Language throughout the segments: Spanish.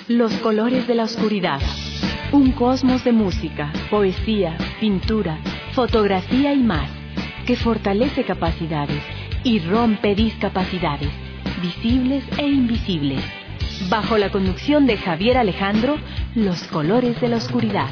Los colores de la oscuridad. Un cosmos de música, poesía, pintura, fotografía y más, que fortalece capacidades y rompe discapacidades, visibles e invisibles. Bajo la conducción de Javier Alejandro, Los colores de la oscuridad.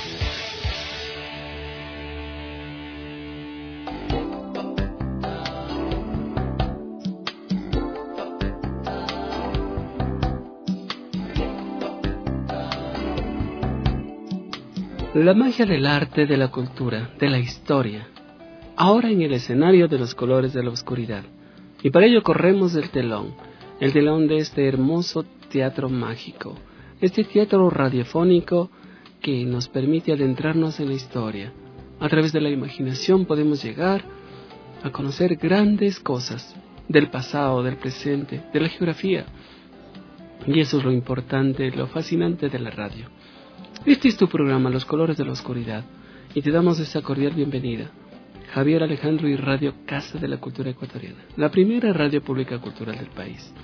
La magia del arte, de la cultura, de la historia, ahora en el escenario de los colores de la oscuridad. Y para ello corremos el telón de este hermoso teatro mágico, este teatro radiofónico que nos permite adentrarnos en la historia. A través de la imaginación podemos llegar a conocer grandes cosas del pasado, del presente, de la geografía. Y eso es lo importante, lo fascinante de la radio. Este es tu programa, Los colores de la oscuridad, y te damos esa cordial bienvenida. Javier Alejandro y Radio Casa de la Cultura Ecuatoriana, la primera radio pública cultural del país.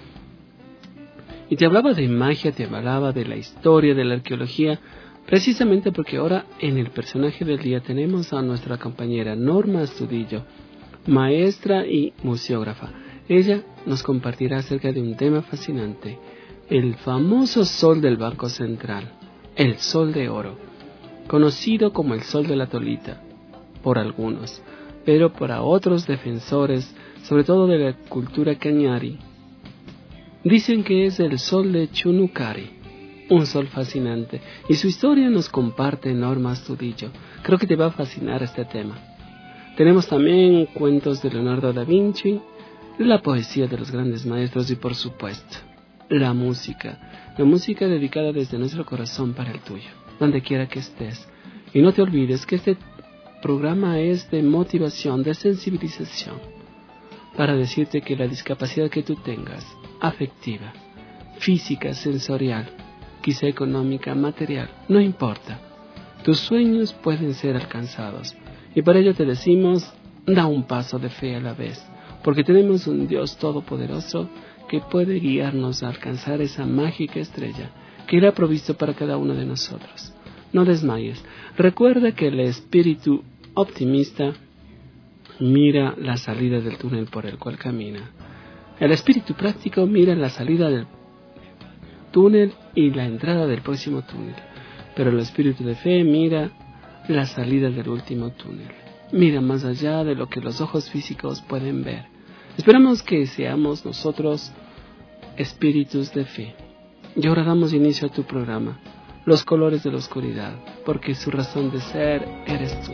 Y te hablaba de magia, te hablaba de la historia, de la arqueología, precisamente porque ahora en el personaje del día tenemos a nuestra compañera Norma Astudillo, maestra y museógrafa. Ella nos compartirá acerca de un tema fascinante, el famoso sol del Banco Central. El sol de oro, conocido como el sol de la Tolita, por algunos, pero para otros defensores, sobre todo de la cultura cañari, dicen que es el sol de Chunucari, un sol fascinante, y su historia nos comparte Norma Astudillo. Creo que te va a fascinar este tema. Tenemos también cuentos de Leonardo da Vinci, la poesía de los grandes maestros y por supuesto, la música dedicada desde nuestro corazón para el tuyo, donde quiera que estés. Y no te olvides que este programa es de motivación, de sensibilización, para decirte que la discapacidad que tú tengas, afectiva, física, sensorial, quizá económica, material, no importa. Tus sueños pueden ser alcanzados. Y para ello te decimos, da un paso de fe a la vez, porque tenemos un Dios todopoderoso que puede guiarnos a alcanzar esa mágica estrella que Él ha provisto para cada uno de nosotros. No desmayes. Recuerda que el espíritu optimista mira la salida del túnel por el cual camina. El espíritu práctico mira la salida del túnel y la entrada del próximo túnel. Pero el espíritu de fe mira la salida del último túnel. Mira más allá de lo que los ojos físicos pueden ver. Esperamos que seamos nosotros espíritus de fe. Y ahora damos inicio a tu programa, Los colores de la oscuridad, porque su razón de ser eres tú.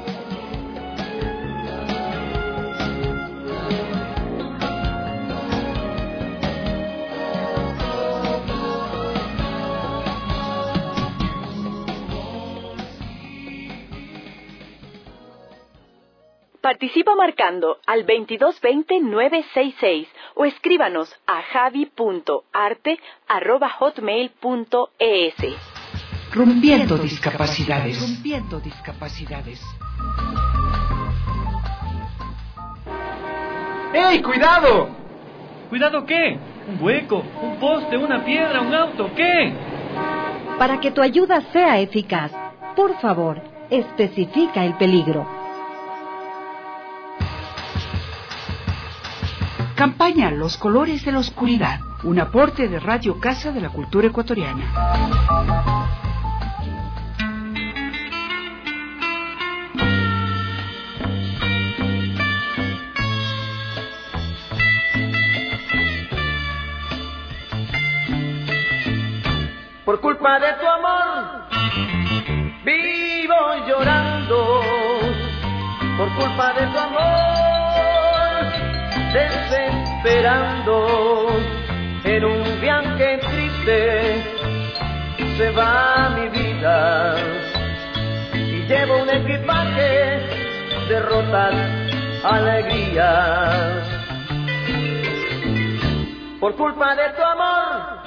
Participa marcando al 2220-966 o escríbanos a javi.arte@hotmail.es. Rompiendo discapacidades. ¡Ey, cuidado! ¿Cuidado qué? ¿Un hueco? ¿Un poste? ¿Una piedra? ¿Un auto? ¿Qué? Para que tu ayuda sea eficaz, por favor, especifica el peligro. Campaña Los colores de la oscuridad, un aporte de Radio Casa de la Cultura Ecuatoriana. Por culpa de tu amor, vivo llorando. Por culpa de tu amor, desesperando. En un viaje triste se va mi vida y llevo un equipaje de derrotas, alegrías. Por culpa de tu amor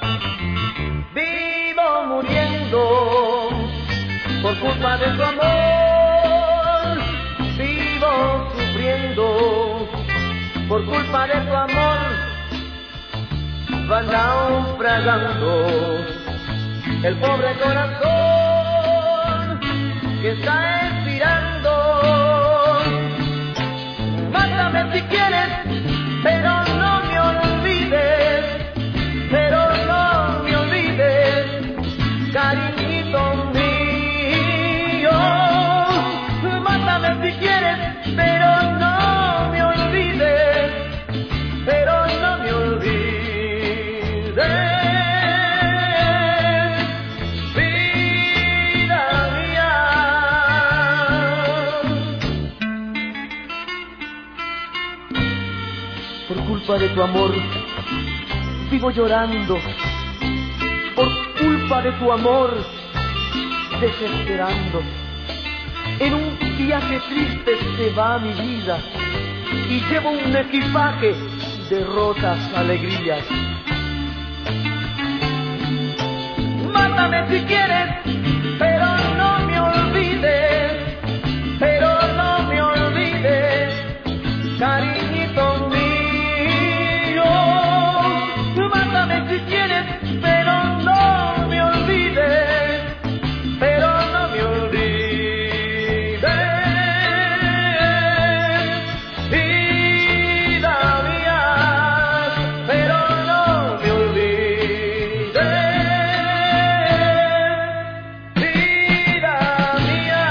vivo muriendo. Por culpa de tu amor vivo sufriendo. Por culpa de tu amor va naufragando el pobre corazón que está expirando. Mátame si quieres, pero no me olvides, pero no me olvides, cariñito mío. Mátame si quieres, pero no me olvides, pero no me olvides. Por culpa de tu amor vivo llorando, por culpa de tu amor desesperando. En un viaje triste se va mi vida y llevo un equipaje de rotas alegrías. Mátame si quieres, pero no me olvides, pero no me olvides, cariñito mío. Mátame si quieres, pero no me olvides, pero no me olvides, vida mía, pero no me olvides, vida mía,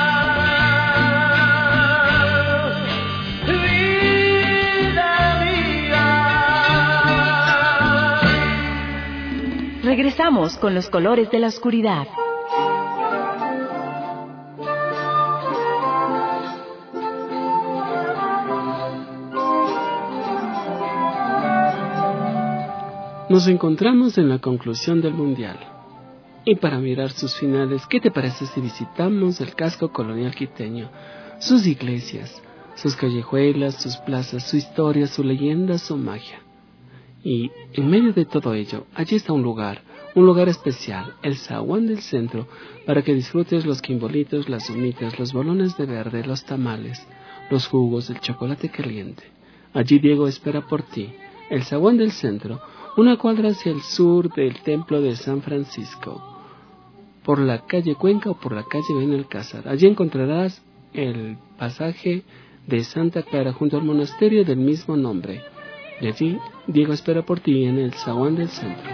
vida mía. Regresamos con los colores de la oscuridad. Nos encontramos en la conclusión del Mundial. Y para mirar sus finales, ¿qué te parece si visitamos el casco colonial quiteño? Sus iglesias, sus callejuelas, sus plazas, su historia, su leyenda, su magia. Y en medio de todo ello, allí está un lugar especial, el zaguán del centro, para que disfrutes los quimbolitos, las humitas, los bolones de verde, los tamales, los jugos, el chocolate caliente. Allí Diego espera por ti, el zaguán del centro, una cuadra hacia el sur del templo de San Francisco, por la calle Cuenca o por la calle Benalcázar. Allí encontrarás el pasaje de Santa Clara junto al monasterio del mismo nombre. Y allí Diego espera por ti en el zaguán del centro.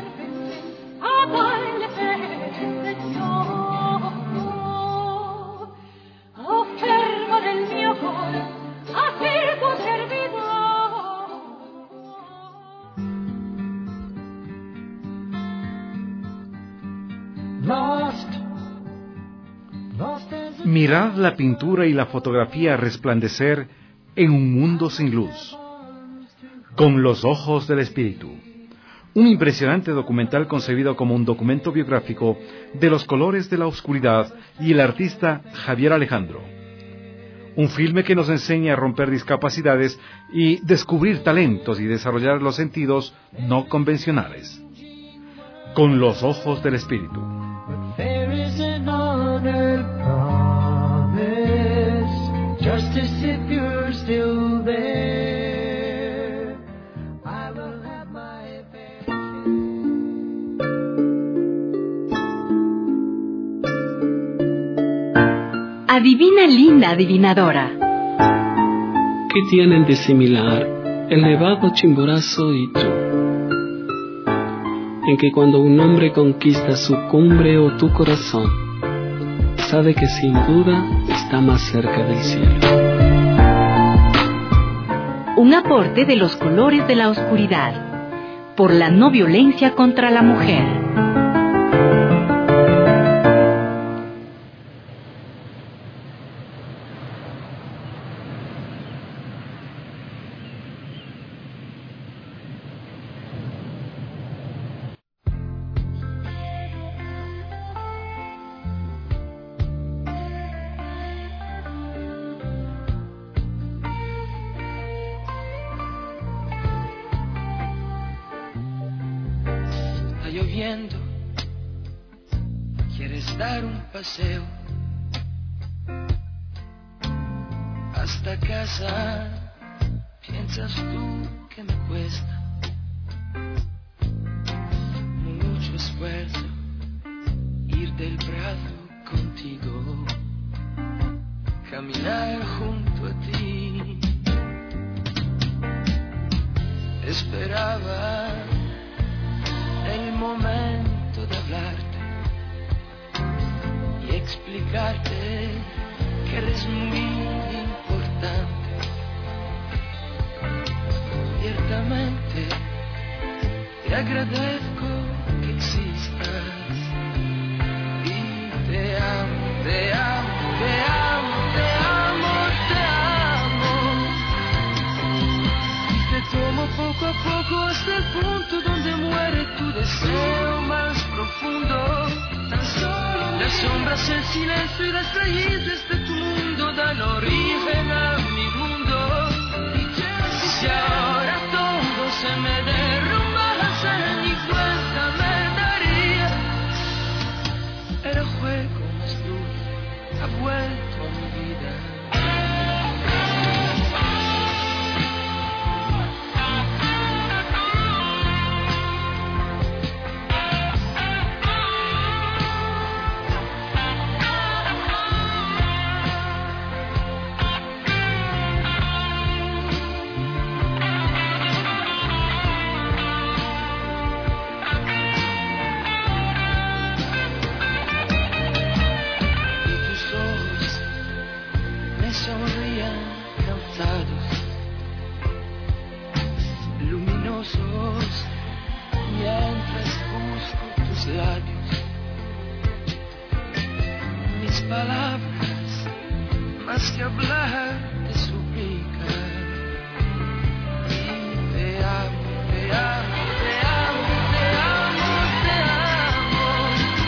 Mirad la pintura y la fotografía resplandecer en un mundo sin luz. Con los ojos del espíritu. Un impresionante documental concebido como un documento biográfico de los colores de la oscuridad y el artista Javier Alejandro. Un filme que nos enseña a romper discapacidades y descubrir talentos y desarrollar los sentidos no convencionales. Con los ojos del espíritu. Adivina, linda adivinadora. ¿Qué tienen de similar el nevado Chimborazo y tú? En que cuando un hombre conquista su cumbre o tu corazón, sabe que sin duda está más cerca del cielo. Un aporte de los colores de la oscuridad, por la no violencia contra la mujer. Lloviendo, quieres dar un paseo hasta casa, piensas tú que me cuesta mucho esfuerzo contigo, caminar junto a ti. Esperaba el momento de hablarte y explicarte que eres muy importante. Ciertamente te agradezco que existas y te amo, te amo, te amo, te amo, te amo. Y te tomo poco a poco hasta el punto donde muere tu deseo más profundo. Tan solo las sombras, el silencio y las raíces de tu mundo dan origen a mi mundo. Y si ahora todo se me derrumbase, ni cuenta me daría. El juego más dulce ha vuelto a mi vida. Sonrían cansados, luminosos, mientras busco tus labios. Mis palabras, más que hablar, te suplican. Y te amo, te amo, te amo, te amo, te amo.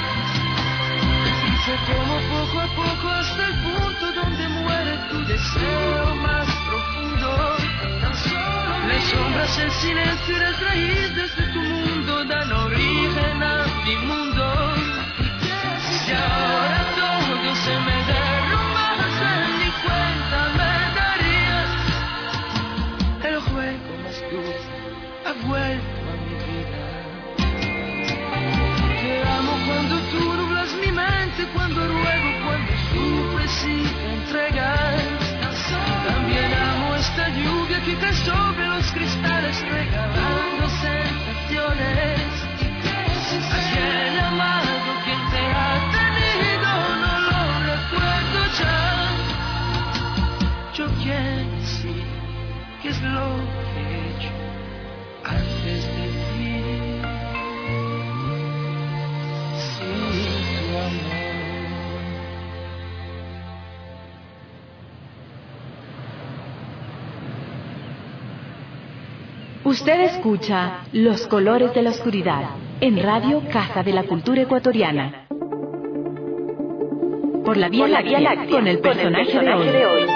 Y te tomo poco a poco hasta el punto donde muere tu deseo más profundo. Tan solo las sombras, el silencio y las raíces de tu mundo dan origen a mi mundo. Si ahora todo se me derrumbase, ni cuenta me daría. El juego más dulce ha vuelto a mi vida. Te amo cuando tú nublas mi mente, cuando ruego, cuando sufres y te entregas. También amo esta lluvia que cae sobre los cristales, regalando sensaciones. Aquel amado que te ha tenido no lo recuerdo ya. Yo quiero decir qué es lo que he hecho antes de ti. Sin tu amor. Usted escucha Los Colores de la Oscuridad en Radio Casa de la Cultura Ecuatoriana. Por la Vía Láctea, con el personaje de hoy.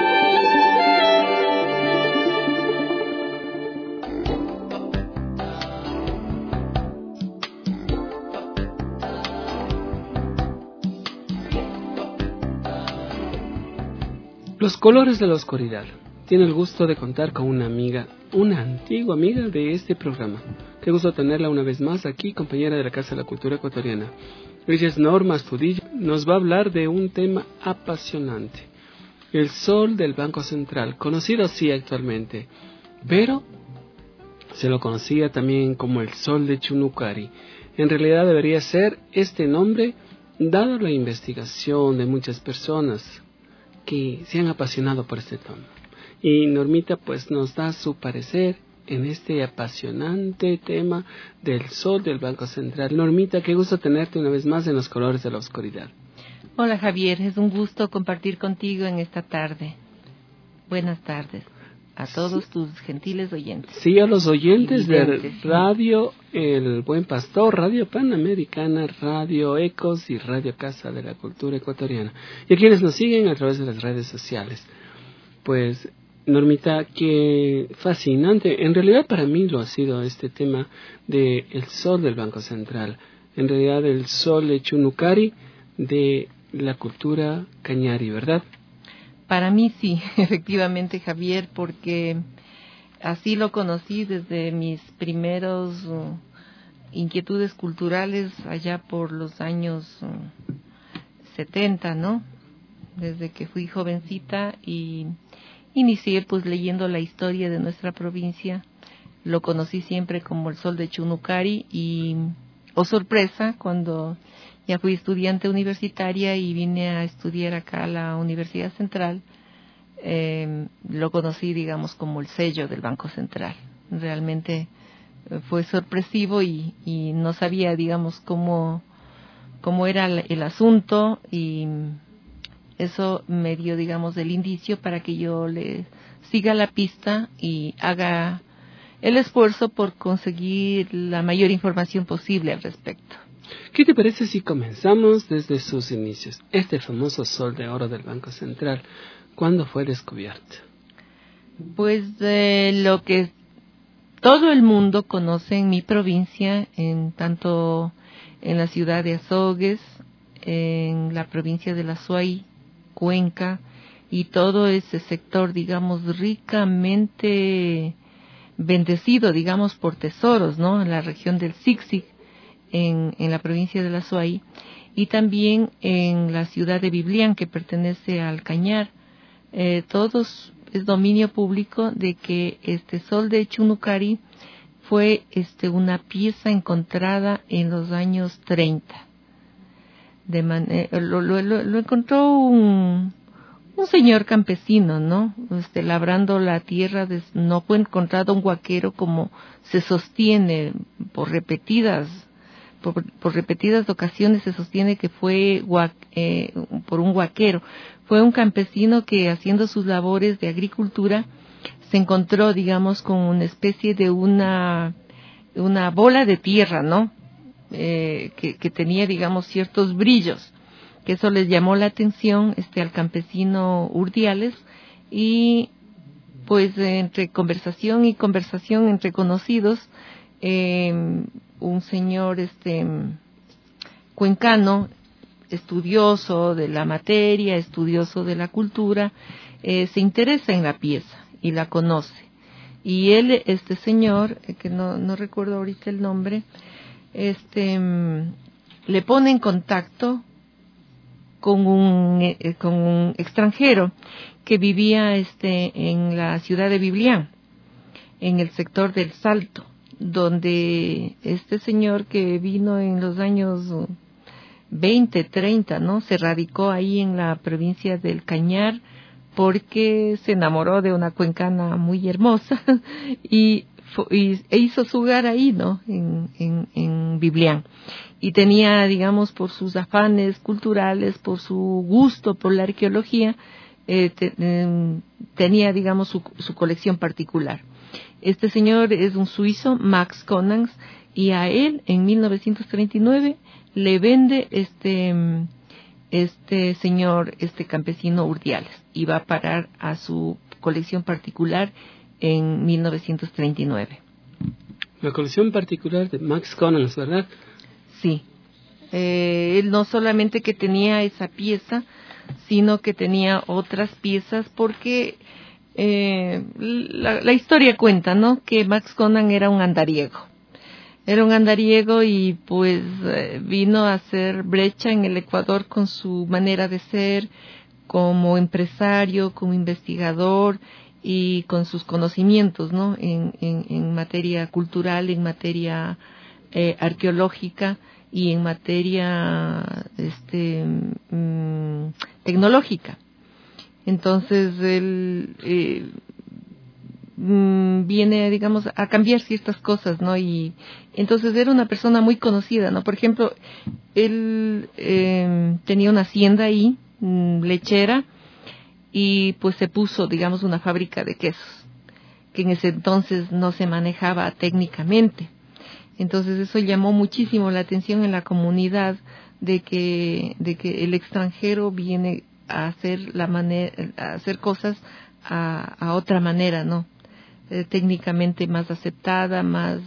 Los Colores de la Oscuridad. Tiene el gusto de contar con una amiga, una antigua amiga de este programa. Qué gusto tenerla una vez más aquí, compañera de la Casa de la Cultura Ecuatoriana. Ella es Norma Astudillo. Nos va a hablar de un tema apasionante. El sol del Banco Central, conocido así actualmente, pero se lo conocía también como el sol de Chunucari. En realidad debería ser este nombre, dado la investigación de muchas personas que se han apasionado por este tema. Y Normita pues nos da su parecer en este apasionante tema del sol del Banco Central. Normita, qué gusto tenerte una vez más en Los Colores de la Oscuridad. Hola Javier, es un gusto compartir contigo en esta tarde. Buenas tardes a todos tus gentiles oyentes. Sí, a los oyentes de Radio El Buen Pastor, Radio Panamericana, Radio Ecos y Radio Casa de la Cultura Ecuatoriana. Y a quienes nos siguen a través de las redes sociales. Pues Normita, qué fascinante. En realidad para mí lo ha sido este tema de el sol del Banco Central. En realidad el sol de Chunucari de la cultura cañari, ¿verdad? Para mí sí, efectivamente Javier, porque así lo conocí desde mis primeros inquietudes culturales allá por los años 70, ¿no? Desde que fui jovencita y inicié pues leyendo la historia de nuestra provincia. Lo conocí siempre como el Sol de Chunucari y, oh sorpresa, cuando ya fui estudiante universitaria y vine a estudiar acá a la Universidad Central, lo conocí, digamos, como el sello del Banco Central. Realmente fue sorpresivo y no sabía, digamos, cómo era el asunto, y eso me dio, digamos, el indicio para que yo le siga la pista y haga el esfuerzo por conseguir la mayor información posible al respecto. ¿Qué te parece si comenzamos desde sus inicios? Este famoso Sol de Oro del Banco Central, ¿cuándo fue descubierto? Pues lo que todo el mundo conoce en mi provincia, tanto en la ciudad de Azogues, en la provincia de La Suay, Cuenca, y todo ese sector, digamos, ricamente bendecido, digamos, por tesoros, ¿no? En la región del Zig-Zig, en la provincia de La Suay, y también en la ciudad de Biblián, que pertenece al Cañar. Todos es dominio público de que este Sol de Chunucari fue una pieza encontrada en los años 30. Lo encontró un señor campesino, ¿no? Labrando la tierra. No fue encontrado un huaquero, como se sostiene por repetidas ocasiones. Se sostiene que fue por un huaquero. Fue un campesino que, haciendo sus labores de agricultura, se encontró, digamos, con una especie de una bola de tierra, ¿no? Que tenía, digamos, ciertos brillos, que eso les llamó la atención al campesino Urdiales, y pues entre conversación y conversación entre conocidos, un señor cuencano, estudioso de la materia, estudioso de la cultura, se interesa en la pieza y la conoce. Y él, señor, que no recuerdo ahorita el nombre, le pone en contacto con un extranjero que vivía en la ciudad de Biblián, en el sector del Salto, donde este señor, que vino en los años 20, 30, ¿no? Se radicó ahí en la provincia del Cañar porque se enamoró de una cuencana muy hermosa e hizo su hogar ahí, ¿no? En Biblián. Y tenía, digamos, por sus afanes culturales, por su gusto por la arqueología, tenía, digamos, su colección particular. Este señor es un suizo, Max Conans, y a él, en 1939, le vende este señor, campesino Urdiales, y va a parar a su colección particular en 1939. La colección particular de Max Conans, ¿verdad? Sí. Él no solamente que tenía esa pieza, sino que tenía otras piezas, porque la historia cuenta, ¿no?, que Max Conan era un andariego. Era un andariego y pues vino a hacer brecha en el Ecuador con su manera de ser, como empresario, como investigador y con sus conocimientos, ¿no?, en materia cultural, en materia arqueológica y en materia tecnológica. Entonces él viene, digamos, a cambiar ciertas cosas, ¿no? Y entonces era una persona muy conocida, ¿no? Por ejemplo, él tenía una hacienda ahí, lechera, y pues se puso, digamos, una fábrica de quesos, que en ese entonces no se manejaba técnicamente. Entonces eso llamó muchísimo la atención en la comunidad, de que el extranjero viene a hacer cosas a otra manera, ¿no? Técnicamente más aceptada, más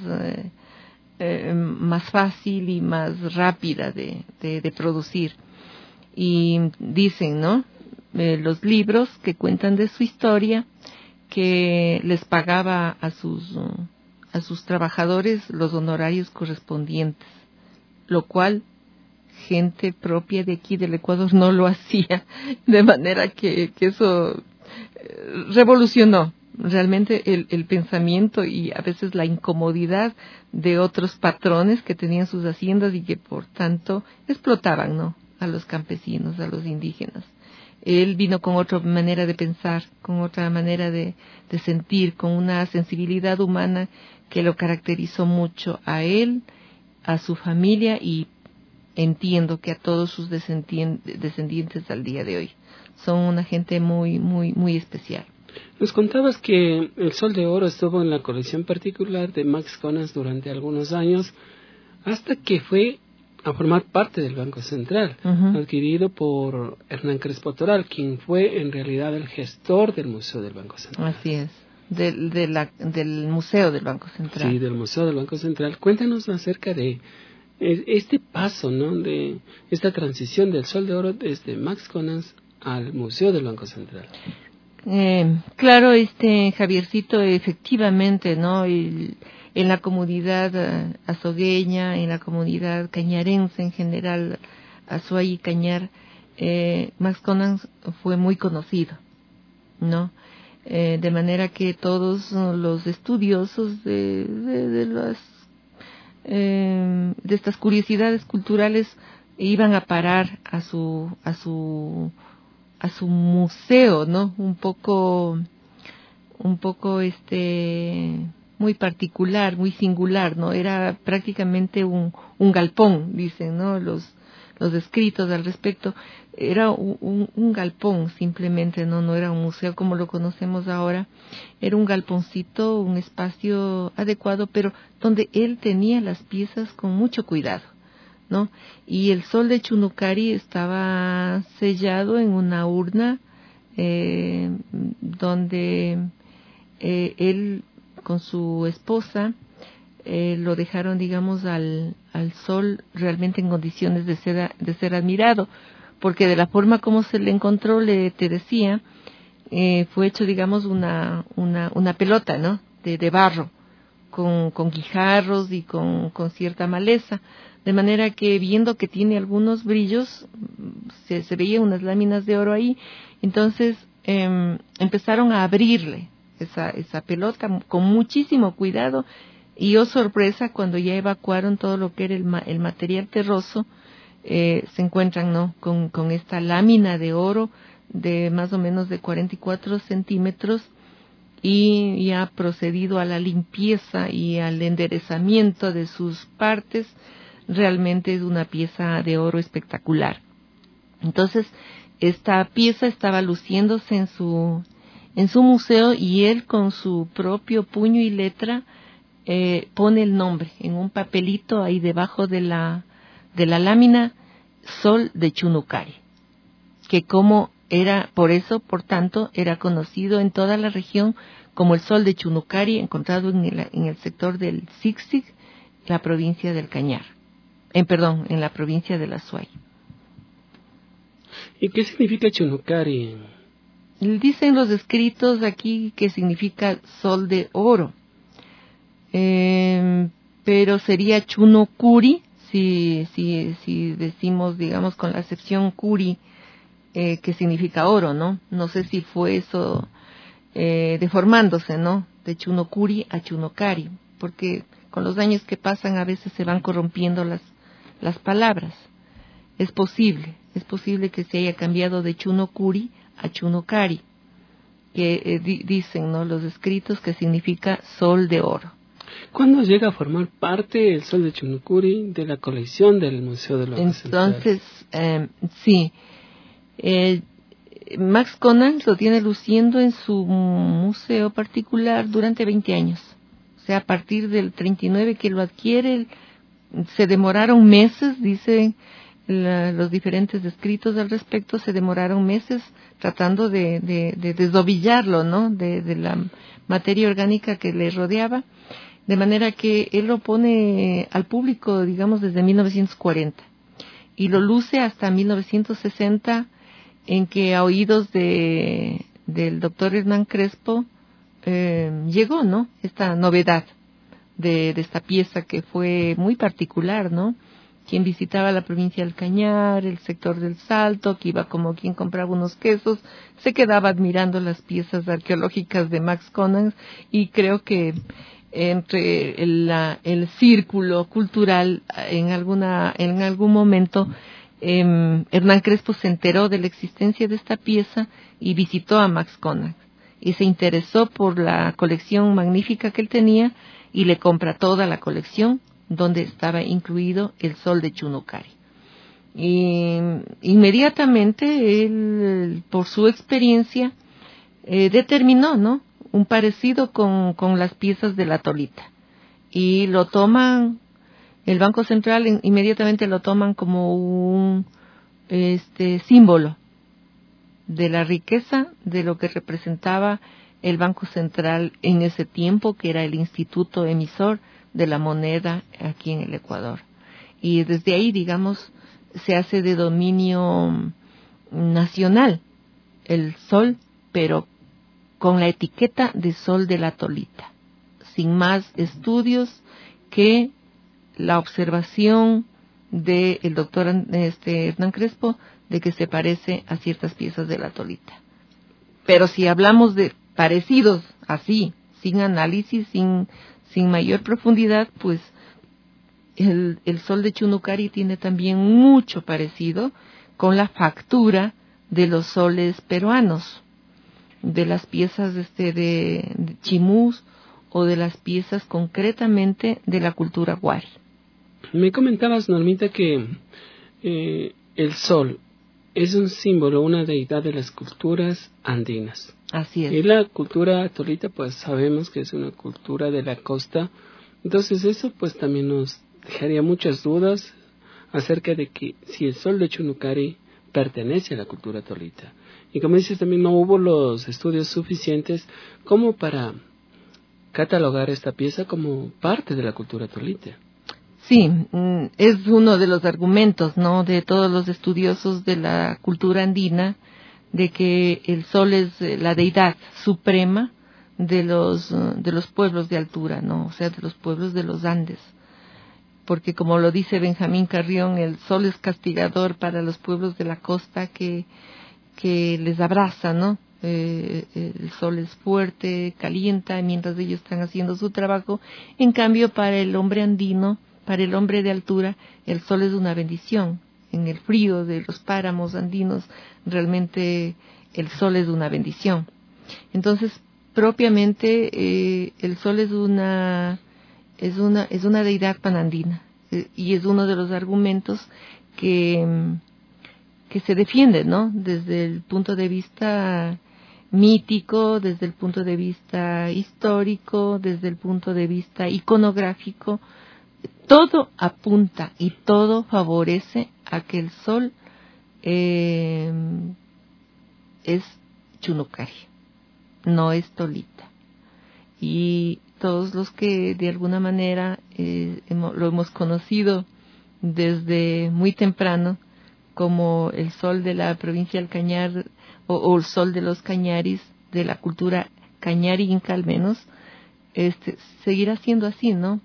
fácil y más rápida de producir. Y dicen, ¿no?, los libros que cuentan de su historia, que les pagaba a sus trabajadores los honorarios correspondientes, lo cual gente propia de aquí del Ecuador no lo hacía, de manera que eso revolucionó realmente el pensamiento y a veces la incomodidad de otros patrones que tenían sus haciendas y que por tanto explotaban, ¿no?, a los campesinos, a los indígenas. Él vino con otra manera de pensar, con otra manera de sentir, con una sensibilidad humana que lo caracterizó mucho a él, a su familia y entiendo que a todos sus descendientes al día de hoy. Son una gente muy, muy, muy especial. Nos contabas que el Sol de Oro estuvo en la colección particular de Max Conans durante algunos años, hasta que fue a formar parte del Banco Central, adquirido por Hernán Crespo Toral, quien fue en realidad el gestor del Museo del Banco Central. Así es, del Museo del Banco Central. Sí, del Museo del Banco Central. Cuéntanos acerca de este paso, ¿no?, de esta transición del Sol de Oro desde Max Conans al Museo del Banco Central. Claro, Javiercito, efectivamente, ¿no?, en la comunidad azogueña, en la comunidad cañarense en general, Azuay y Cañar, Max Conans fue muy conocido, ¿no? De manera que todos los estudiosos de estas curiosidades culturales iban a parar a su museo, ¿no? Un poco muy particular, muy singular, ¿no? Era prácticamente un galpón, dicen, ¿no?, los escritos al respecto. Era un galpón simplemente, no era un museo como lo conocemos ahora. Era un galponcito, un espacio adecuado, pero donde él tenía las piezas con mucho cuidado, ¿no? Y el Sol de Chunucari estaba sellado en una urna donde él con su esposa lo dejaron, digamos, al sol realmente en condiciones de ser admirado, porque de la forma como se le encontró, te decía, fue hecho, digamos, una pelota, ¿no?, de barro, con guijarros y con cierta maleza, de manera que viendo que tiene algunos brillos, se veían unas láminas de oro ahí. Entonces empezaron a abrirle esa pelota con muchísimo cuidado, y oh sorpresa, cuando ya evacuaron todo lo que era el material terroso, se encuentran, ¿no?, con esta lámina de oro de más o menos de 44 centímetros, y ya procedido a la limpieza y al enderezamiento de sus partes. Realmente es una pieza de oro espectacular. Entonces, esta pieza estaba luciéndose en su museo, y él con su propio puño y letra pone el nombre en un papelito ahí debajo de la lámina, Sol de Chunucari, que por tanto era conocido en toda la región como el Sol de Chunucari, encontrado en el sector del Zig-Zig, la provincia del Cañar. En la provincia de la Azuay. ¿Y qué significa Chunucari? Dicen los escritos aquí que significa Sol de Oro, pero sería Chunocuri si decimos, digamos, con la acepción curi, que significa oro, ¿no? No sé si fue eso deformándose, ¿no?, de Chunocuri a Chunocari, porque con los años que pasan a veces se van corrompiendo las palabras. Es posible que se haya cambiado de Chunocuri a Chunocari, que dicen, ¿no?, los escritos, que significa Sol de Oro. ¿Cuándo llega a formar parte el Sol de Chunucuri de la colección del Museo del Banco Central? Entonces, sí, Max Conans lo tiene luciendo en su museo particular durante 20 años. O sea, a partir del 39 que lo adquiere, se demoraron meses, dicen los diferentes escritos al respecto, se demoraron meses tratando de desdobillarlo, ¿no?, de la materia orgánica que le rodeaba, de manera que él lo pone al público, digamos, desde 1940, y lo luce hasta 1960, en que a oídos del doctor Hernán Crespo llegó, ¿no?, esta novedad de esta pieza, que fue muy particular, ¿no?, quien visitaba la provincia del Cañar, el sector del Salto, que iba como quien compraba unos quesos, se quedaba admirando las piezas arqueológicas de Max Conan, y creo que entre el círculo cultural en algún momento Hernán Crespo se enteró de la existencia de esta pieza y visitó a Max Conan y se interesó por la colección magnífica que él tenía y le compra toda la colección, donde estaba incluido el sol de Chunucari. Y inmediatamente él, por su experiencia, determinó, ¿no?, un parecido con las piezas de la Tolita. Y lo toman, el Banco Central inmediatamente lo toman como un símbolo de la riqueza de lo que representaba el Banco Central en ese tiempo, que era el instituto emisor de la moneda aquí en el Ecuador. Y desde ahí, digamos, se hace de dominio nacional el sol, pero con la etiqueta de sol de la Tolita, sin más estudios que la observación del doctor Hernán Crespo de que se parece a ciertas piezas de la Tolita. Pero si hablamos de parecidos así, sin análisis, sin mayor profundidad, pues el sol de Chunucari tiene también mucho parecido con la factura de los soles peruanos, de las piezas de chimús o de las piezas concretamente de la cultura huari. Me comentabas, Normita, que el sol es un símbolo, una deidad de las culturas andinas. Así es. Y la cultura tolita, pues sabemos que es una cultura de la costa. Entonces eso pues también nos dejaría muchas dudas acerca de que si el sol de Chunucari pertenece a la cultura tolita. Y como dices, también no hubo los estudios suficientes como para catalogar esta pieza como parte de la cultura tolita. Sí, es uno de los argumentos, ¿no?, de todos los estudiosos de la cultura andina, de que el sol es la deidad suprema de los pueblos de altura, ¿no?, o sea, de los pueblos de los Andes. Porque como lo dice Benjamín Carrión, el sol es castigador para los pueblos de la costa que les abraza, ¿no? El sol es fuerte, calienta, mientras ellos están haciendo su trabajo. En cambio, para el hombre andino, para el hombre de altura, el sol es una bendición. En el frío de los páramos andinos, realmente el sol es una bendición. Entonces, propiamente, el sol es una deidad panandina, y es uno de los argumentos que se defiende, ¿no?, desde el punto de vista mítico, desde el punto de vista histórico, desde el punto de vista iconográfico. Todo apunta y todo favorece a que el sol es Chunucari, no es Tolita. Y todos los que de alguna manera lo hemos conocido desde muy temprano como el sol de la provincia del Cañar o el sol de los cañaris, de la cultura cañari inca al menos, seguirá siendo así, ¿no?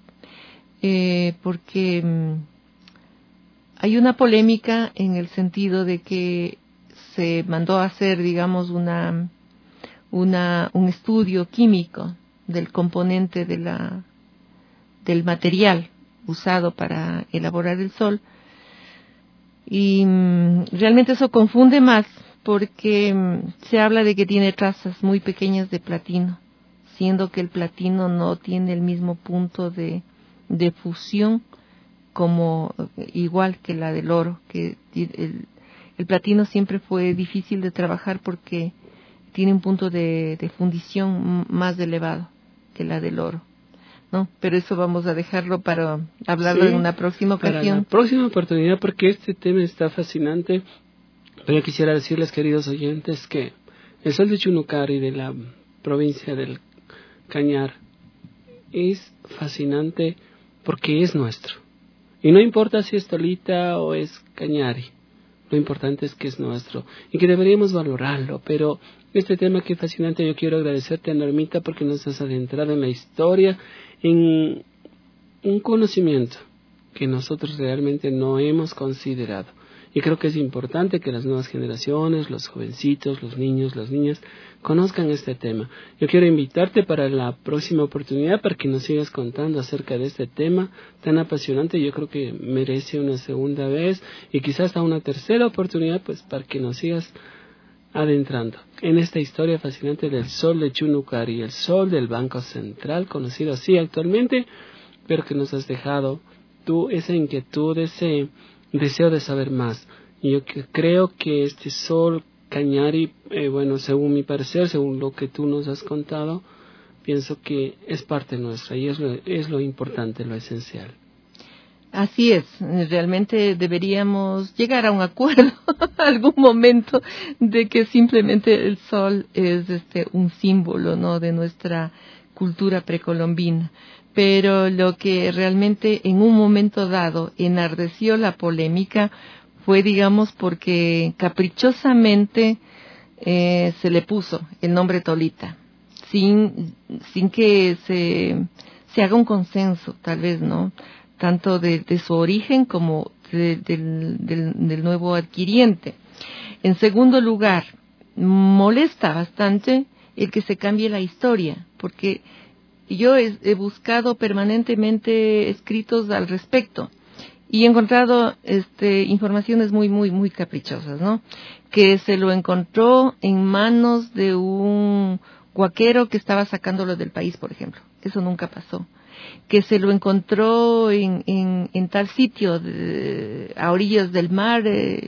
Porque hay una polémica en el sentido de que se mandó a hacer, digamos, un estudio químico del componente del material usado para elaborar el sol, y realmente eso confunde más porque se habla de que tiene trazas muy pequeñas de platino, siendo que el platino no tiene el mismo punto de fusión como igual que la del oro, que el platino siempre fue difícil de trabajar porque tiene un punto de fundición más elevado que la del oro, ¿no? Pero eso vamos a dejarlo para hablarlo en una próxima ocasión. Para la próxima oportunidad, porque este tema está fascinante. Pero yo quisiera decirles, queridos oyentes, que el sol de Chunucari de la provincia del Cañar es fascinante porque es nuestro. Y no importa si es Tolita o es Cañari, lo importante es que es nuestro y que deberíamos valorarlo. Pero este tema que es fascinante, yo quiero agradecerte, Normita, porque nos has adentrado en la historia, en un conocimiento que nosotros realmente no hemos considerado. Y creo que es importante que las nuevas generaciones, los jovencitos, los niños, las niñas, conozcan este tema. Yo quiero invitarte para la próxima oportunidad para que nos sigas contando acerca de este tema tan apasionante. Yo creo que merece una segunda vez y quizás hasta una tercera oportunidad, pues para que nos sigas adentrando en esta historia fascinante del sol de Chunukari, el sol del Banco Central, conocido así actualmente, pero que nos has dejado tú esa inquietud, ese deseo de saber más. Y yo creo que este sol Cañari, según mi parecer, según lo que tú nos has contado, pienso que es parte nuestra y es lo importante, lo esencial. Así es, realmente deberíamos llegar a un acuerdo algún momento de que simplemente el sol es un símbolo, ¿no?, de nuestra cultura precolombina. Pero lo que realmente en un momento dado enardeció la polémica fue, digamos, porque caprichosamente se le puso el nombre Tolita, sin que se haga un consenso, tal vez, ¿no?, tanto de su origen como del nuevo adquiriente. En segundo lugar, molesta bastante el que se cambie la historia, porque yo he buscado permanentemente escritos al respecto y he encontrado informaciones muy, muy, muy caprichosas, ¿no? Que se lo encontró en manos de un guaquero que estaba sacándolo del país, por ejemplo. Eso nunca pasó. Que se lo encontró en tal sitio, a orillas del mar,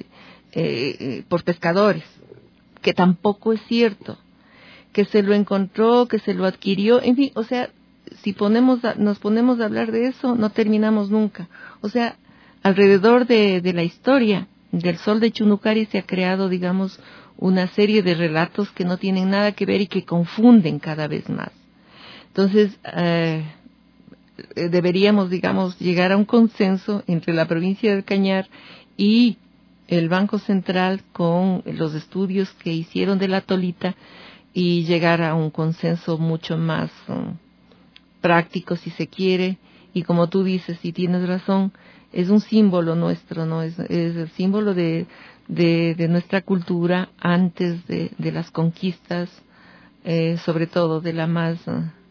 por pescadores, que tampoco es cierto. Que se lo encontró, que se lo adquirió, en fin, o sea, si nos ponemos a hablar de eso, no terminamos nunca. O sea, alrededor de la historia del sol de Chunukari se ha creado, digamos, una serie de relatos que no tienen nada que ver y que confunden cada vez más. Entonces, deberíamos, digamos, llegar a un consenso entre la provincia del Cañar y el Banco Central con los estudios que hicieron de la Tolita y llegar a un consenso mucho más práctico, si se quiere, y como tú dices, y tienes razón, es un símbolo nuestro, ¿no? Es el símbolo de nuestra cultura antes de las conquistas, sobre todo de la más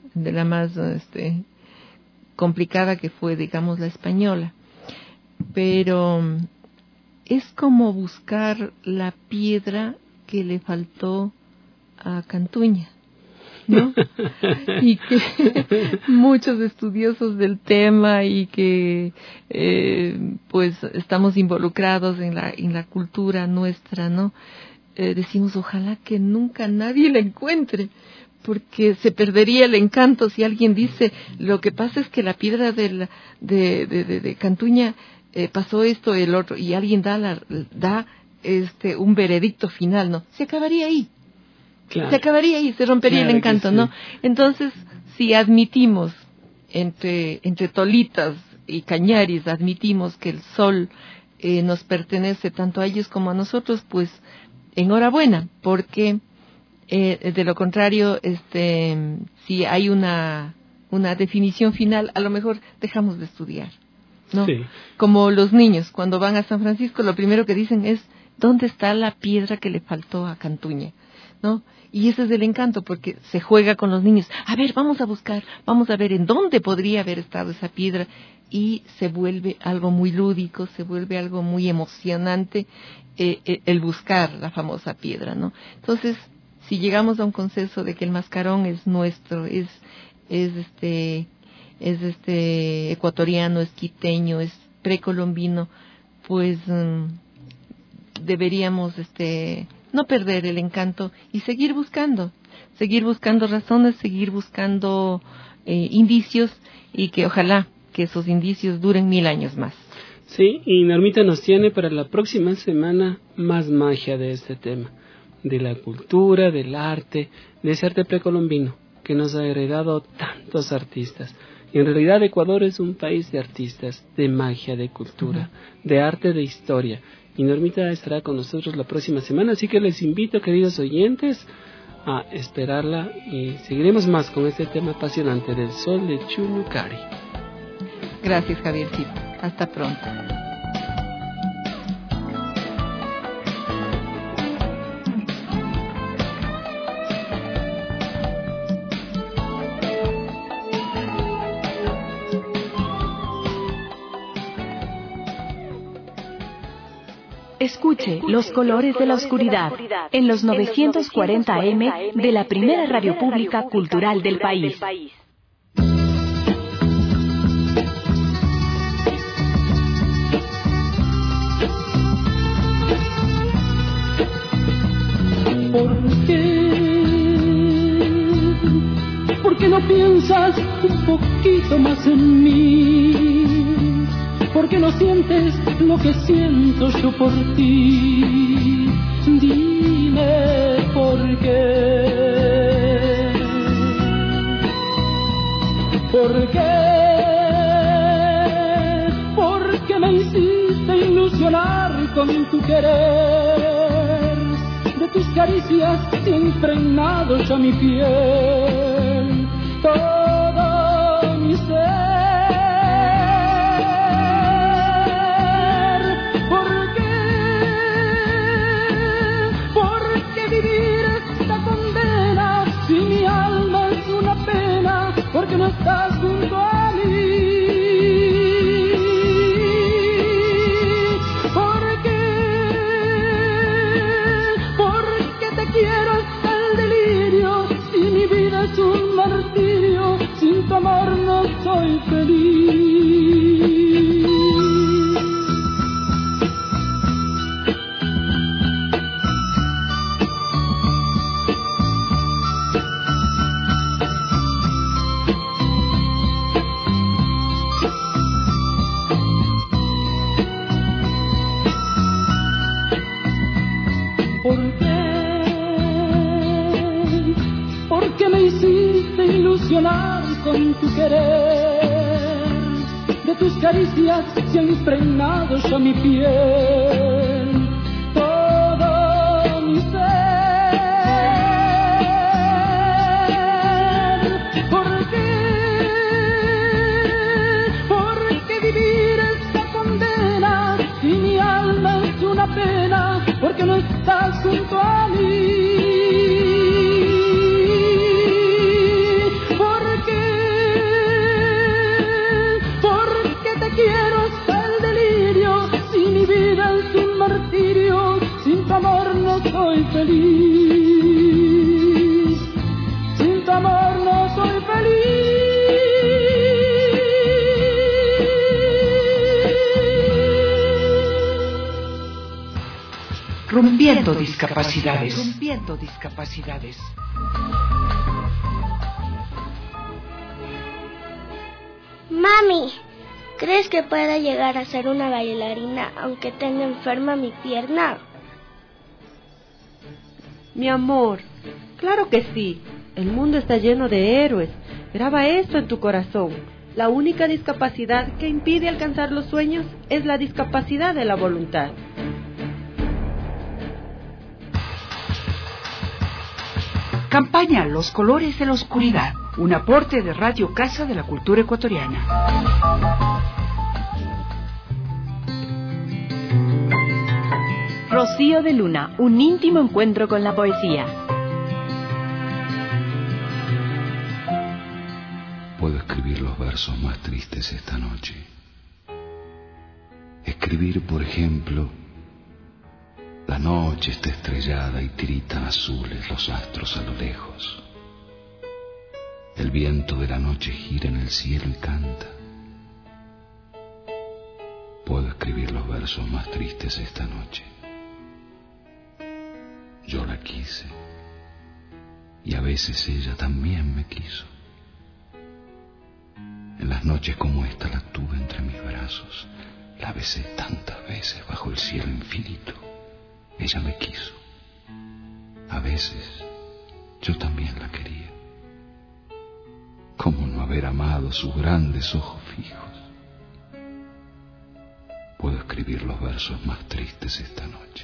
complicada que fue, digamos, la española. Pero es como buscar la piedra que le faltó a Cantuña, ¿no? Y que muchos estudiosos del tema y que pues estamos involucrados en la cultura nuestra, ¿no? Decimos, ojalá que nunca nadie la encuentre, porque se perdería el encanto si alguien dice, lo que pasa es que la piedra de Cantuña pasó esto, el otro, y alguien da un veredicto final, ¿no? Se acabaría ahí. Claro. Se acabaría ahí, se rompería el encanto, sí. ¿No? Entonces, si admitimos entre tolitas y cañaris, admitimos que el sol nos pertenece tanto a ellos como a nosotros, pues enhorabuena, porque de lo contrario, si hay una definición final, a lo mejor dejamos de estudiar, ¿no? Sí. Como los niños, cuando van a San Francisco, lo primero que dicen es, ¿dónde está la piedra que le faltó a Cantuña? ¿No? Y ese es el encanto, porque se juega con los niños. A ver, vamos a buscar, vamos a ver en dónde podría haber estado esa piedra. Y se vuelve algo muy lúdico, se vuelve algo muy emocionante el buscar la famosa piedra, ¿no? Entonces, si llegamos a un consenso de que el mascarón es nuestro, es ecuatoriano, es quiteño, es precolombino, pues deberíamos no perder el encanto y seguir buscando razones, seguir buscando indicios, y que ojalá que esos indicios duren 1000 años más. Sí, y Normita nos tiene para la próxima semana más magia de este tema, de la cultura, del arte, de ese arte precolombino que nos ha heredado tantos artistas. Y en realidad Ecuador es un país de artistas, de magia, de cultura, de arte, de historia. Y Normita estará con nosotros la próxima semana, así que les invito, queridos oyentes, a esperarla y seguiremos más con este tema apasionante del sol de Chunukari. Gracias, Javiercito. Hasta pronto. Escuche Los Colores de la Oscuridad en los 940 AM de la primera radio pública cultural del país. ¿Por qué? ¿Por qué no piensas un poquito más en mí? ¿Por qué no sientes lo que siento yo por ti? Dime por qué. ¿Por qué? ¿Por qué me hiciste ilusionar con tu querer? De tus caricias se ha impregnado ya mi piel, todo mi ser. Porque no estás junto a mí. ¿Por qué? Porque te quiero hasta el delirio. Si mi vida es un martirio, sin tu amor no soy feliz. Con tu querer, de tus caricias se ha impregnado ya mi piel, todo mi ser. ¿Por qué? Porque vivir esta condena, si mi alma es una pena, porque no estás junto a mí. Quiero hasta el delirio, si mi vida es un martirio, sin tu amor no soy feliz, sin tu amor no soy feliz. Rompiendo discapacidades. Rompiendo discapacidades. Mami, ¿crees que pueda llegar a ser una bailarina aunque tenga enferma mi pierna? Mi amor, claro que sí. El mundo está lleno de héroes. Graba esto en tu corazón. La única discapacidad que impide alcanzar los sueños es la discapacidad de la voluntad. Campaña Los Colores de la Oscuridad, un aporte de Radio Casa de la Cultura Ecuatoriana. Rocío de Luna, un íntimo encuentro con la poesía. Puedo escribir los versos más tristes esta noche. Escribir, por ejemplo, la noche está estrellada y tiritan azules los astros a lo lejos. El viento de la noche gira en el cielo y canta. Puedo escribir los versos más tristes esta noche. Yo la quise y a veces ella también me quiso. En las noches como esta la tuve entre mis brazos, la besé tantas veces bajo el cielo infinito. Ella me quiso. A veces yo también la quería. ¿Cómo no haber amado sus grandes ojos fijos? Puedo escribir los versos más tristes esta noche.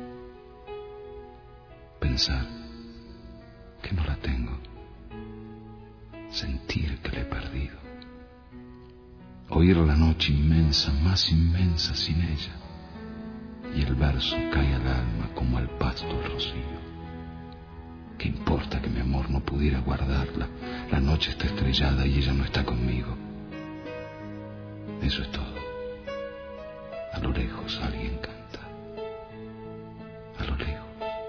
Pensar que no la tengo. Sentir que la he perdido. Oír la noche inmensa, más inmensa sin ella. Y el verso cae al alma como al pasto el rocío. ¿Qué importa que mi amor no pudiera guardarla? La noche está estrellada y ella no está conmigo. Eso es todo. A lo lejos alguien canta. A lo lejos.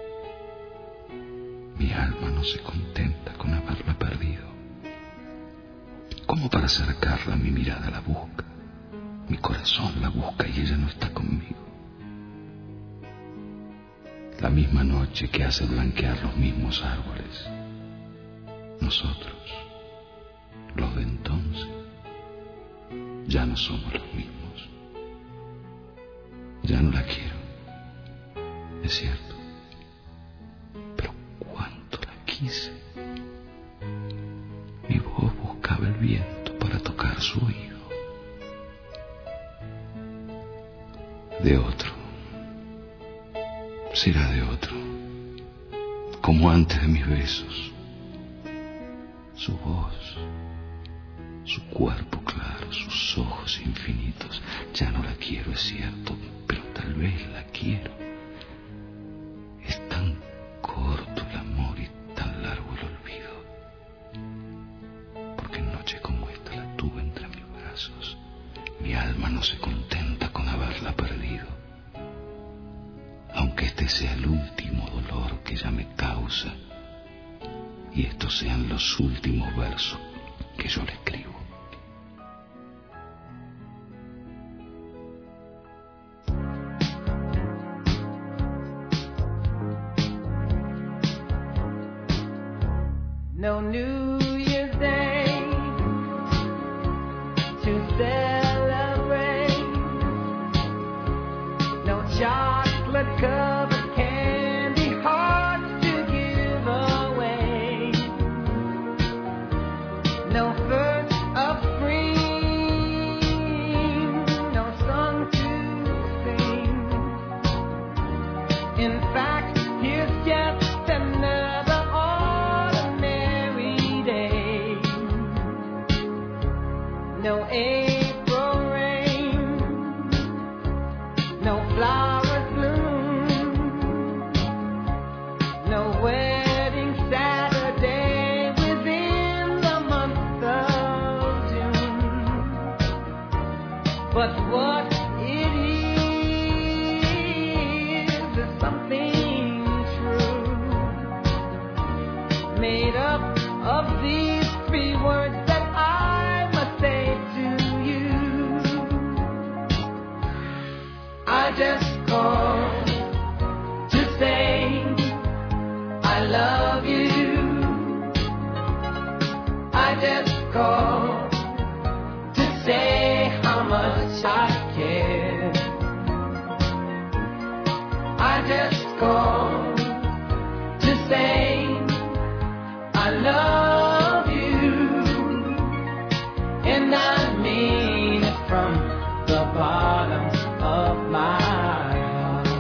Mi alma no se contenta con haberla perdido. Como para acercarla, mi mirada la busca. Mi corazón la busca y ella no está conmigo. La misma noche que hace blanquear los mismos árboles. Nosotros, los de entonces, ya no somos los mismos. Ya no la quiero, es cierto, pero cuánto la quise. Mi voz buscaba el viento para tocar su oído. De otro, será de otro, como antes de mis besos. Su voz, su cuerpo claro, sus ojos infinitos. Ya no la quiero, es cierto, pero tal vez la quiero. Es tan corto el amor y tan largo el olvido. Porque en noche como esta la tuve entre mis brazos. Mi alma no se contenta con haberla perdido. Aunque este sea el último dolor que ella me causa y estos sean los últimos versos que yo le escribo. No New Year's Day to celebrate. No chocolate covered candy hearts to give away. No first of spring, no song to sing. In fact, here's just another ordinary day. No April rain, no flowers bloom, no wedding Saturday within the month of June. But what it is something true, made up of these three words that I must say to you. I just called to say I love you. I just called to say how much I care. I just called to say I love you, and I mean it from the bottom of my heart.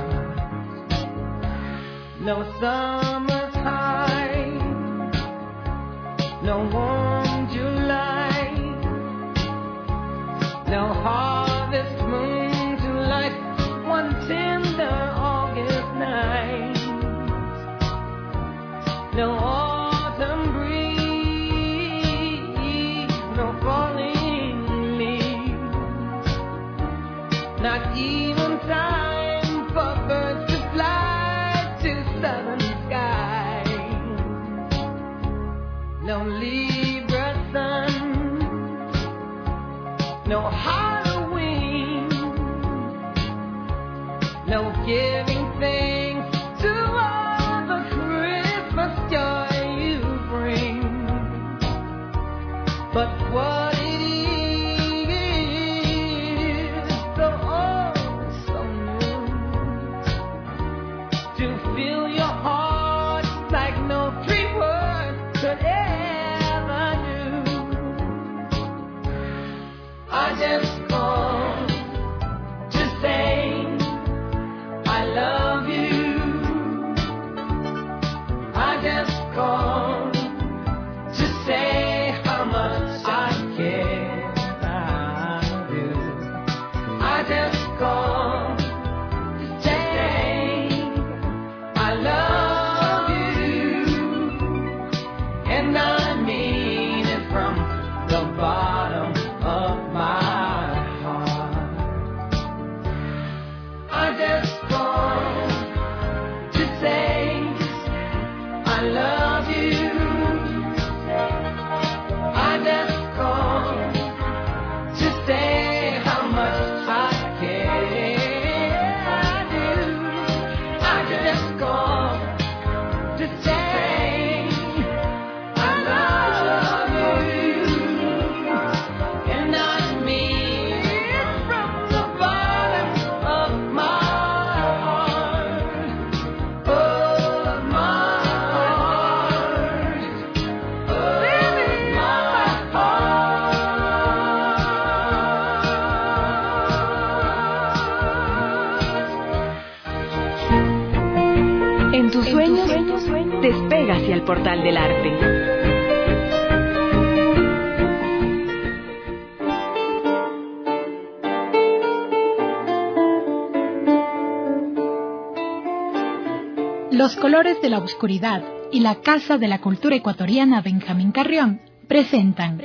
No summer's high, no warm July, no harvest moon to light one tender August night, no autumn breeze, no falling leaves, not even time for birds to fly to southern skies, no Libra sun, no Halloween, no giving thanks to all the Christmas joy you bring. But what it is, so oh so new, to fill your heart like no three words could ever do. I just called to say I love you. I just called to say how much I care. sueños, despega hacia el portal del arte. Los colores de la oscuridad y la Casa de la Cultura Ecuatoriana Benjamín Carrión presentan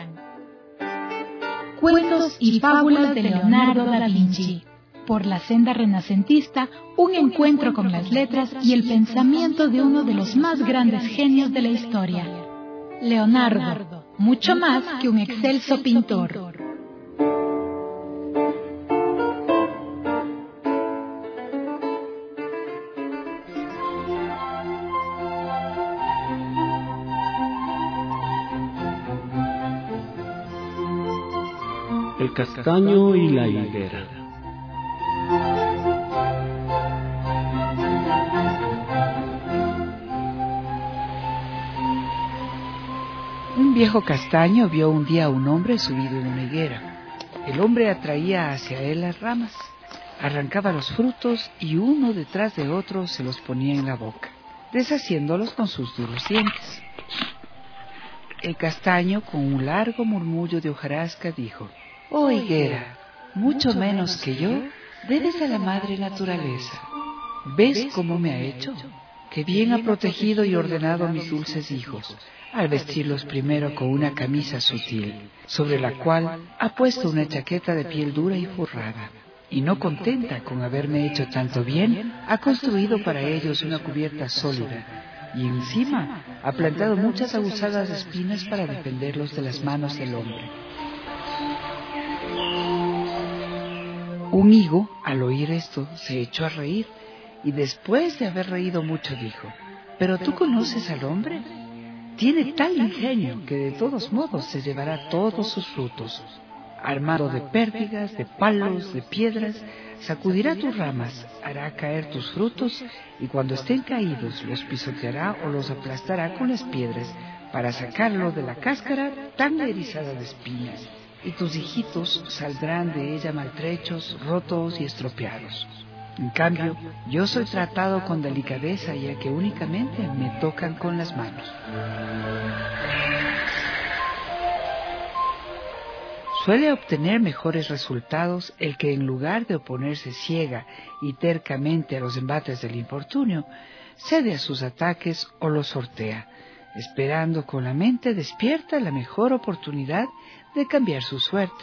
Cuentos y fábulas de Leonardo da Vinci. Por la senda renacentista, un encuentro con las letras y el pensamiento de uno de los más grandes genios de la historia. Leonardo, mucho más que un excelso pintor. El castaño y la higuera. Un viejo castaño vio un día a un hombre subido en una higuera. El hombre atraía hacia él las ramas, arrancaba los frutos y uno detrás de otro se los ponía en la boca, deshaciéndolos con sus duros dientes. El castaño, con un largo murmullo de hojarasca, dijo: «Oh higuera, mucho menos que yo, debes a la madre naturaleza. ¿Ves cómo me ha hecho? Qué bien ha protegido y ordenado a mis dulces hijos, al vestirlos primero con una camisa sutil, sobre la cual ha puesto una chaqueta de piel dura y forrada. Y no contenta con haberme hecho tanto bien, ha construido para ellos una cubierta sólida, y encima ha plantado muchas aguzadas espinas para defenderlos de las manos del hombre». Un higo, al oír esto, se echó a reír, y después de haber reído mucho dijo: «¿Pero tú conoces al hombre? Tiene tal ingenio que de todos modos se llevará todos sus frutos. Armado de pértigas, de palos, de piedras, sacudirá tus ramas, hará caer tus frutos, y cuando estén caídos los pisoteará o los aplastará con las piedras, para sacarlo de la cáscara tan erizada de espinas. Y tus hijitos saldrán de ella maltrechos, rotos y estropeados. En cambio, yo soy tratado con delicadeza, ya que únicamente me tocan con las manos». Suele obtener mejores resultados el que, en lugar de oponerse ciega y tercamente a los embates del infortunio, cede a sus ataques o los sortea, esperando con la mente despierta la mejor oportunidad de cambiar su suerte.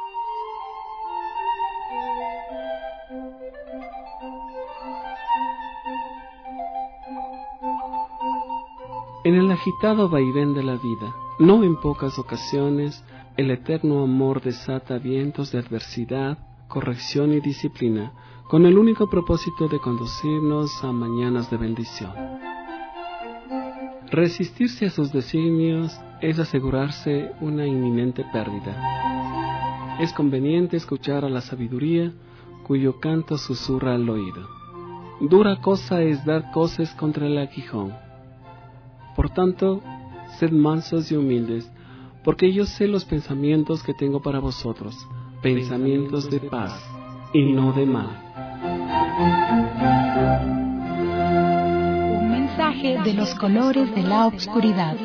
En el agitado vaivén de la vida, no en pocas ocasiones, el eterno amor desata vientos de adversidad, corrección y disciplina, con el único propósito de conducirnos a mañanas de bendición. Resistirse a sus designios es asegurarse una inminente pérdida. Es conveniente escuchar a la sabiduría, cuyo canto susurra al oído. Dura cosa es dar coces contra el aguijón. Por tanto, sed mansos y humildes, porque yo sé los pensamientos que tengo para vosotros, pensamientos de paz y no de mal. Un mensaje de los colores de la oscuridad.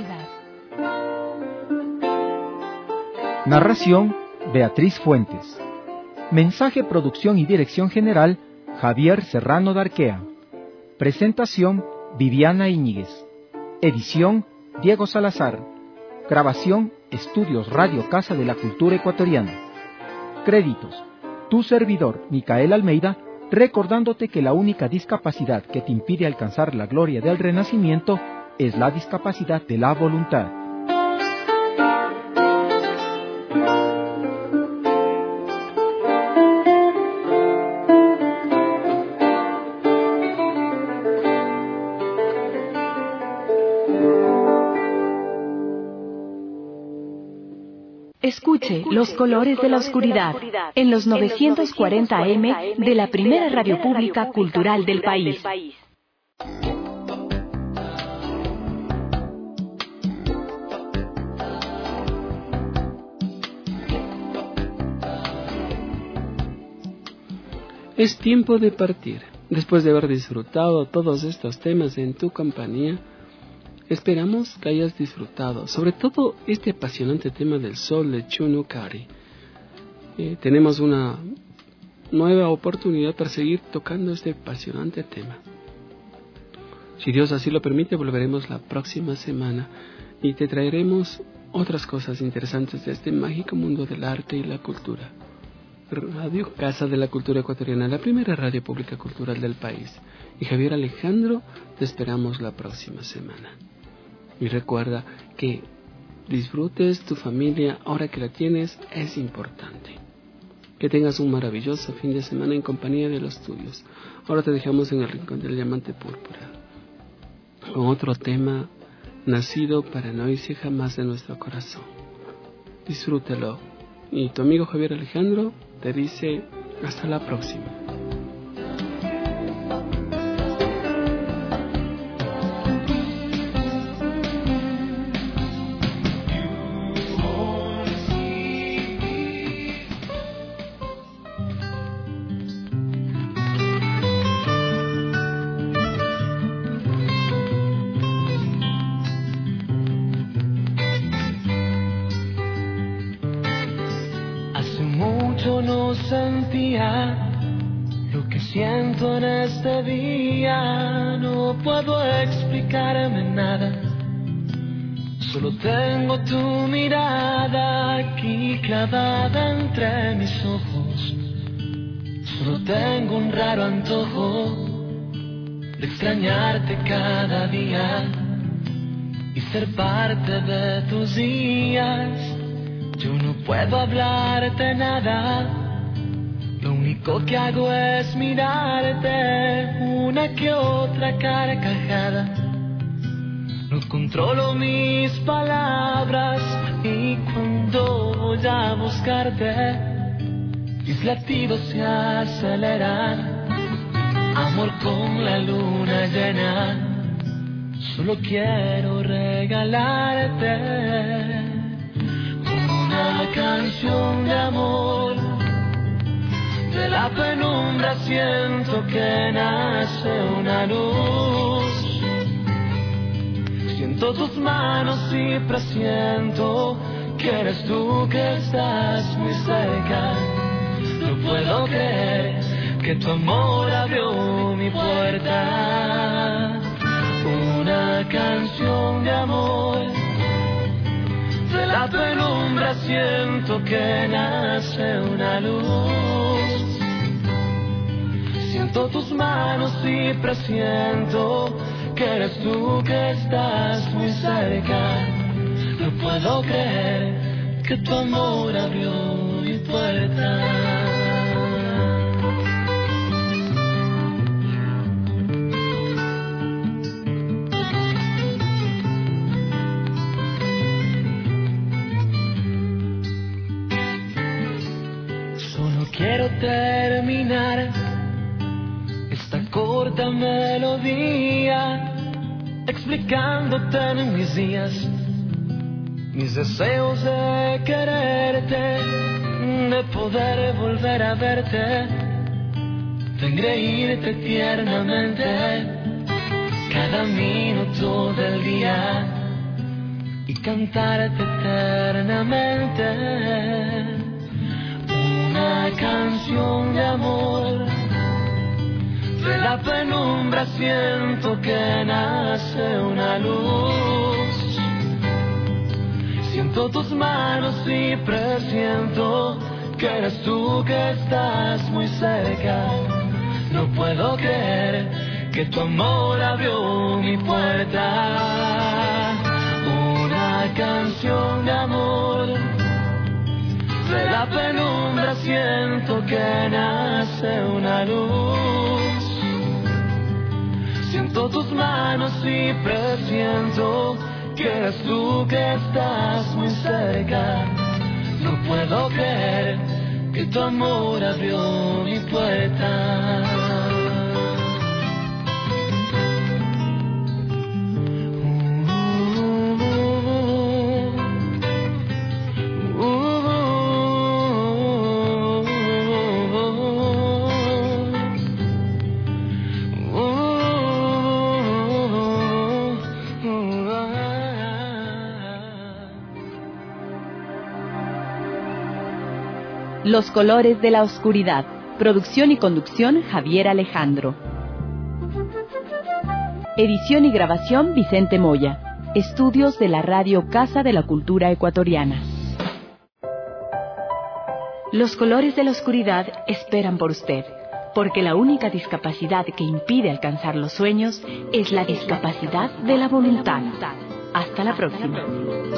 Narración: Beatriz Fuentes. Mensaje, producción y dirección general: Javier Serrano Darquea. Presentación: Viviana Íñiguez. Edición: Diego Salazar. Grabación: Estudios Radio Casa de la Cultura Ecuatoriana. Créditos: tu servidor, Micael Almeida, recordándote que la única discapacidad que te impide alcanzar la gloria del Renacimiento es la discapacidad de la voluntad. Escuche Los Colores de la Oscuridad en los 940 AM de la primera radio pública cultural del país. Es tiempo de partir. Después de haber disfrutado todos estos temas en tu compañía, esperamos que hayas disfrutado, sobre todo este apasionante tema del sol de Chunukari. Tenemos una nueva oportunidad para seguir tocando este apasionante tema. Si Dios así lo permite, volveremos la próxima semana y te traeremos otras cosas interesantes de este mágico mundo del arte y la cultura. Radio Casa de la Cultura Ecuatoriana, la primera radio pública cultural del país. Y Javier Alejandro, te esperamos la próxima semana. Y recuerda que disfrutes tu familia ahora que la tienes, es importante. Que tengas un maravilloso fin de semana en compañía de los tuyos. Ahora te dejamos en el rincón del diamante púrpura, con otro tema nacido para no irse jamás de nuestro corazón. Disfrútalo. Y tu amigo Javier Alejandro te dice hasta la próxima. No sentía lo que siento en este día, no puedo explicarme nada, solo tengo tu mirada aquí clavada entre mis ojos, solo tengo un raro antojo de extrañarte cada día y ser parte de tus días. Yo no puedo hablarte nada, lo único que hago es mirarte, una que otra carcajada. No controlo mis palabras y cuando voy a buscarte, mis latidos se aceleran. Amor con la luna llena, solo quiero regalarte una canción de amor. De la penumbra siento que nace una luz. Siento tus manos y presiento que eres tú que estás muy cerca. No puedo creer que tu amor abrió mi puerta. Una canción de amor. De la penumbra siento que nace una luz. Siento tus manos y presiento que eres tú que estás muy cerca. No puedo creer que tu amor abrió mi puerta. Quiero terminar esta corta melodía explicándote en mis días mis deseos de quererte, de poder volver a verte, de engreírte tiernamente cada minuto del día y cantarte eternamente. Una canción de amor. De la penumbra siento que nace una luz. Siento tus manos y presiento que eres tú que estás muy cerca. No puedo creer que tu amor abrió mi puerta. Una canción de amor. De la penumbra siento que nace una luz. Siento tus manos y presiento que eres tú que estás muy cerca. No puedo creer que tu amor abrió mi puerta. Los colores de la oscuridad. Producción y conducción Javier Alejandro. Edición y grabación Vicente Moya. Estudios de la Radio Casa de la Cultura Ecuatoriana. Los colores de la oscuridad esperan por usted, porque la única discapacidad que impide alcanzar los sueños es la discapacidad de la voluntad. Hasta la próxima.